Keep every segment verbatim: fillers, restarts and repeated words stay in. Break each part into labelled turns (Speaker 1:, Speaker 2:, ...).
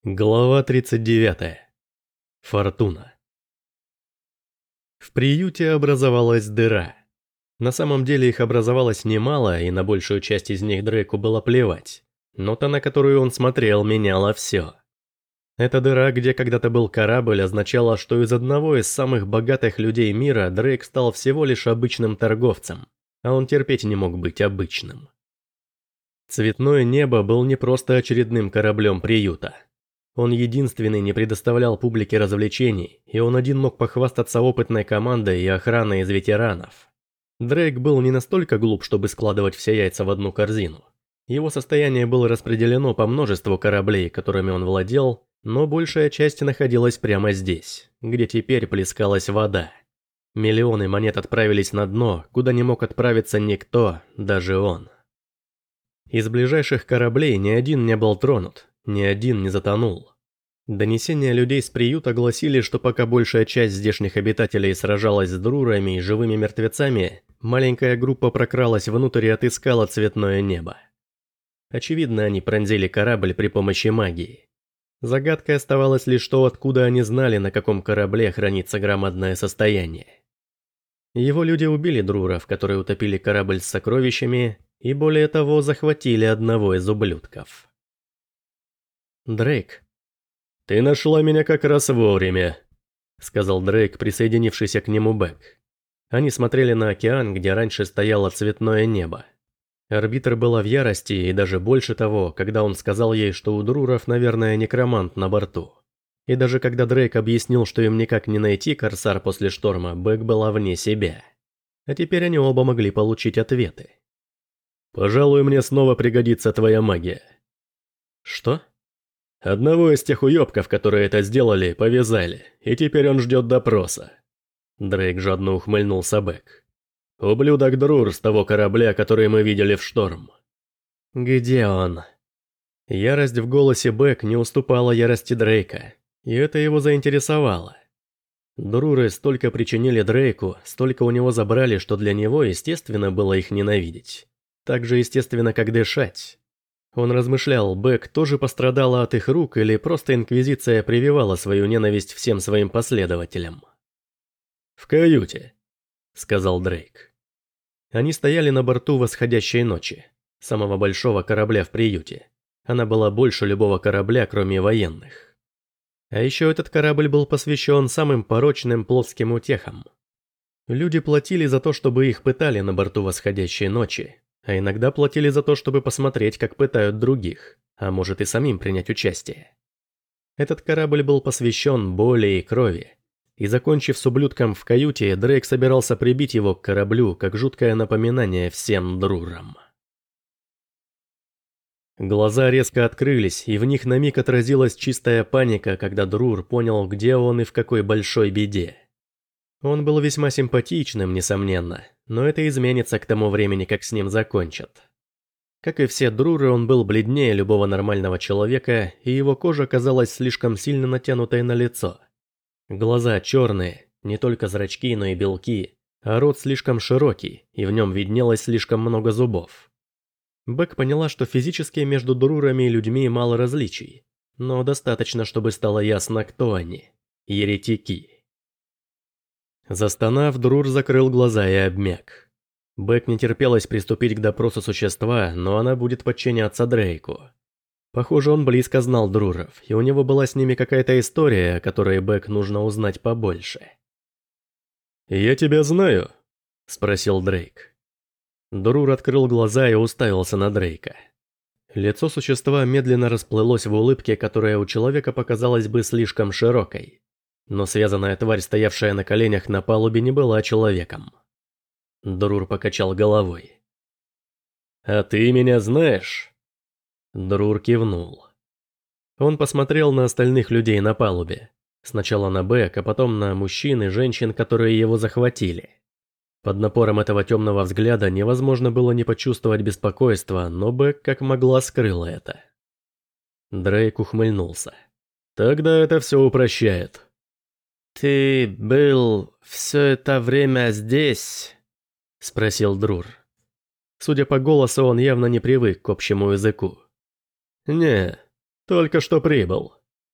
Speaker 1: Глава тридцать девять. Фортуна. В приюте образовалась дыра. На самом деле их образовалось немало, и на большую часть из них Дрейку было плевать. Но та, на которую он смотрел, меняла все. Эта дыра, где когда-то был корабль, означала, что из одного из самых богатых людей мира Дрейк стал всего лишь обычным торговцем, а он терпеть не мог быть обычным. Цветное небо был не просто очередным кораблем приюта. Он единственный не предоставлял публике развлечений, и он один мог похвастаться опытной командой и охраной из ветеранов. Дрейк был не настолько глуп, чтобы складывать все яйца в одну корзину. Его состояние было распределено по множеству кораблей, которыми он владел, но большая часть находилась прямо здесь, где теперь плескалась вода. Миллионы монет отправились на дно, куда не мог отправиться никто, даже он. Из ближайших кораблей ни один не был тронут. Ни один не затонул. Донесения людей с приюта гласили, что пока большая часть здешних обитателей сражалась с друрами и живыми мертвецами, маленькая группа прокралась внутрь и отыскала цветное небо. Очевидно, они пронзили корабль при помощи магии. Загадкой оставалось лишь то, откуда они знали, на каком корабле хранится громадное состояние. Его люди убили друров, которые утопили корабль с сокровищами, и более того, захватили одного из ублюдков. «Дрейк». «Ты нашла меня как раз вовремя», — сказал Дрейк, присоединившийся к нему Бэк. Они смотрели на океан, где раньше стояло цветное небо. Арбитр была в ярости, и даже больше того, когда он сказал ей, что у друров, наверное, некромант на борту. И даже когда Дрейк объяснил, что им никак не найти корсар после шторма, Бэк была вне себя. А теперь они оба могли получить ответы. «Пожалуй, мне снова пригодится твоя магия». «Что?» «Одного из тех уёбков, которые это сделали, повязали, и теперь он ждет допроса». Дрейк жадно ухмыльнулся Бэк. «Ублюдок Друр с того корабля, который мы видели в шторм». «Где он?» Ярость в голосе Бэк не уступала ярости Дрейка, и это его заинтересовало. Друры столько причинили Дрейку, столько у него забрали, что для него естественно было их ненавидеть. Так же естественно, как дышать. Он размышлял, Бэк тоже пострадала от их рук или просто Инквизиция прививала свою ненависть всем своим последователям. «В каюте», — сказал Дрейк. Они стояли на борту восходящей ночи, самого большого корабля в приюте. Она была больше любого корабля, кроме военных. А еще этот корабль был посвящен самым порочным плотским утехам. Люди платили за то, чтобы их пытали на борту восходящей ночи. А иногда платили за то, чтобы посмотреть, как пытают других, а может и самим принять участие. Этот корабль был посвящен боли и крови, и закончив с ублюдком в каюте, Дрейк собирался прибить его к кораблю, как жуткое напоминание всем друрам. Глаза резко открылись, и в них на миг отразилась чистая паника, когда Друр понял, где он и в какой большой беде. Он был весьма симпатичным, несомненно, но это изменится к тому времени, как с ним закончат. Как и все друры, он был бледнее любого нормального человека, и его кожа казалась слишком сильно натянутой на лицо. Глаза черные, не только зрачки, но и белки, а рот слишком широкий, и в нем виднелось слишком много зубов. Бэк поняла, что физически между друрами и людьми мало различий, но достаточно, чтобы стало ясно, кто они – еретики. Застонав, Друр закрыл глаза и обмяк. Бэк не терпелось приступить к допросу существа, но она будет подчиняться Дрейку. Похоже, он близко знал Друров, и у него была с ними какая-то история, о которой Бэк нужно узнать побольше. «Я тебя знаю?» – спросил Дрейк. Друр открыл глаза и уставился на Дрейка. Лицо существа медленно расплылось в улыбке, которая у человека показалась бы слишком широкой. Но связанная тварь, стоявшая на коленях на палубе, не была человеком. Друр покачал головой. «А ты меня знаешь?» Друр кивнул. Он посмотрел на остальных людей на палубе. Сначала на Бэк, а потом на мужчин и женщин, которые его захватили. Под напором этого темного взгляда невозможно было не почувствовать беспокойства, но Бэк как могла скрыла это. Дрейк ухмыльнулся. «Тогда это все упрощает». «Ты был все это время здесь?» – спросил Друр. Судя по голосу, он явно не привык к общему языку. «Не, только что прибыл.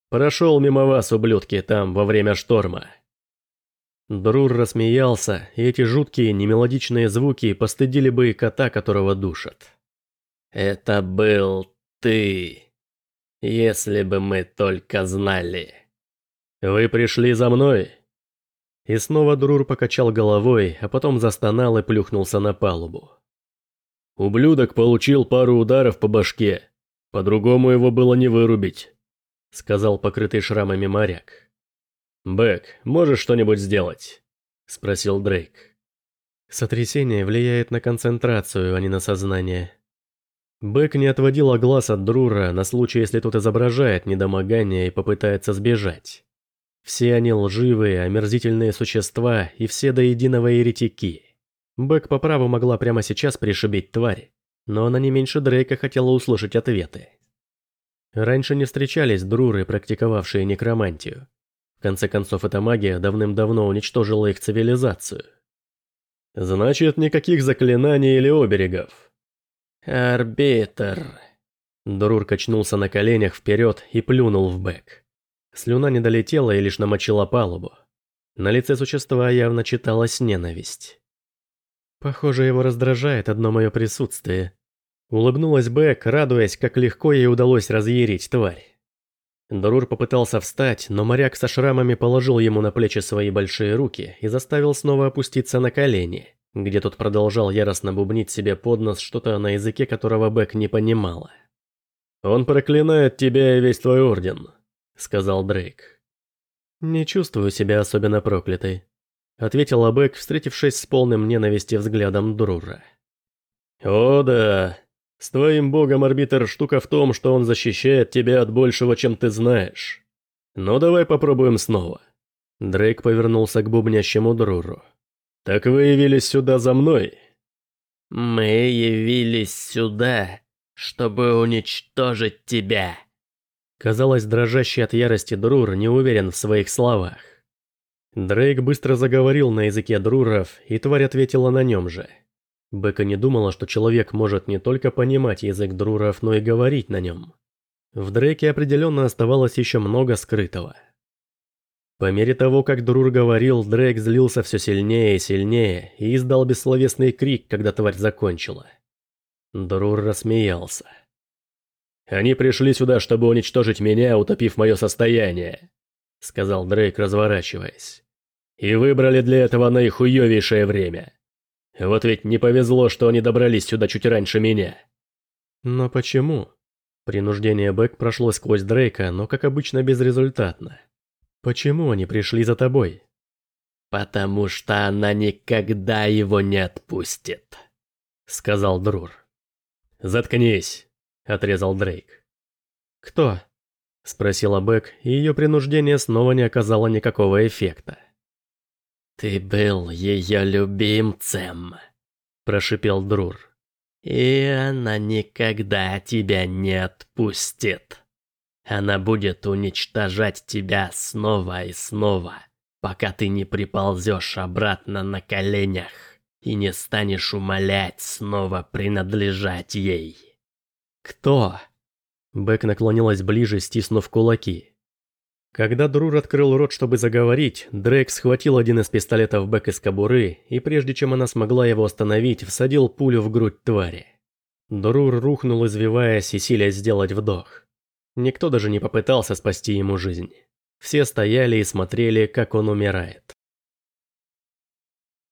Speaker 1: Прошел мимо вас, ублюдки, там, во время шторма». Друр рассмеялся, и эти жуткие немелодичные звуки постыдили бы и кота, которого душат. «Это был ты. Если бы мы только знали». «Вы пришли за мной?» И снова Друр покачал головой, а потом застонал и плюхнулся на палубу. «Ублюдок получил пару ударов по башке. По-другому его было не вырубить», — сказал покрытый шрамами моряк. «Бэк, можешь что-нибудь сделать?» — спросил Дрейк. Сотрясение влияет на концентрацию, а не на сознание. Бэк не отводила глаз от Друра на случай, если тот изображает недомогание и попытается сбежать. Все они лживые, омерзительные существа, и все до единого еретики. Бэк по праву могла прямо сейчас пришибить тварь, но она не меньше Дрейка хотела услышать ответы. Раньше не встречались Друры, практиковавшие некромантию. В конце концов, эта магия давным-давно уничтожила их цивилизацию. «Значит, никаких заклинаний или оберегов?» «Арбитр...» Друр качнулся на коленях вперед и плюнул в Бэк. Слюна не долетела и лишь намочила палубу. На лице существа явно читалась ненависть. «Похоже, его раздражает одно мое присутствие». Улыбнулась Бэк, радуясь, как легко ей удалось разъярить тварь. Друр попытался встать, но моряк со шрамами положил ему на плечи свои большие руки и заставил снова опуститься на колени, где тот продолжал яростно бубнить себе под нос что-то на языке, которого Бэк не понимала. «Он проклинает тебя и весь твой орден», — сказал Дрейк. «Не чувствую себя особенно проклятой», — ответила Бэк, встретившись с полным ненависти взглядом Друра. «О да, с твоим богом, Арбитр, штука в том, что он защищает тебя от большего, чем ты знаешь. Ну давай попробуем снова». Дрейк повернулся к бубнящему Друру. «Так вы явились сюда за мной?» «Мы явились сюда, чтобы уничтожить тебя». Казалось, дрожащий от ярости Друр не уверен в своих словах. Дрейк быстро заговорил на языке Друров, и тварь ответила на нем же. Бека не думала, что человек может не только понимать язык Друров, но и говорить на нем. В Дрейке определенно оставалось еще много скрытого. По мере того, как Друр говорил, Дрейк злился все сильнее и сильнее и издал бессловесный крик, когда тварь закончила. Друр рассмеялся. «Они пришли сюда, чтобы уничтожить меня, утопив мое состояние», — сказал Дрейк, разворачиваясь. «И выбрали для этого наихуевейшее время. Вот ведь не повезло, что они добрались сюда чуть раньше меня». «Но почему?» Принуждение Бэк прошло сквозь Дрейка, но, как обычно, безрезультатно. «Почему они пришли за тобой?» «Потому что она никогда его не отпустит», — сказал Друр. «Заткнись», — отрезал Дрейк. «Кто?» — спросила Бэк, и ее принуждение снова не оказало никакого эффекта. «Ты был ее любимцем», — прошипел Друр. «И она никогда тебя не отпустит. Она будет уничтожать тебя снова и снова, пока ты не приползешь обратно на коленях и не станешь умолять снова принадлежать ей». «Кто?» Бэк наклонилась ближе, стиснув кулаки. Когда Друр открыл рот, чтобы заговорить, Дрейк схватил один из пистолетов Бэк из кобуры, и прежде чем она смогла его остановить, всадил пулю в грудь твари. Друр рухнул, извиваясь и силясь сделать вдох. Никто даже не попытался спасти ему жизнь. Все стояли и смотрели, как он умирает.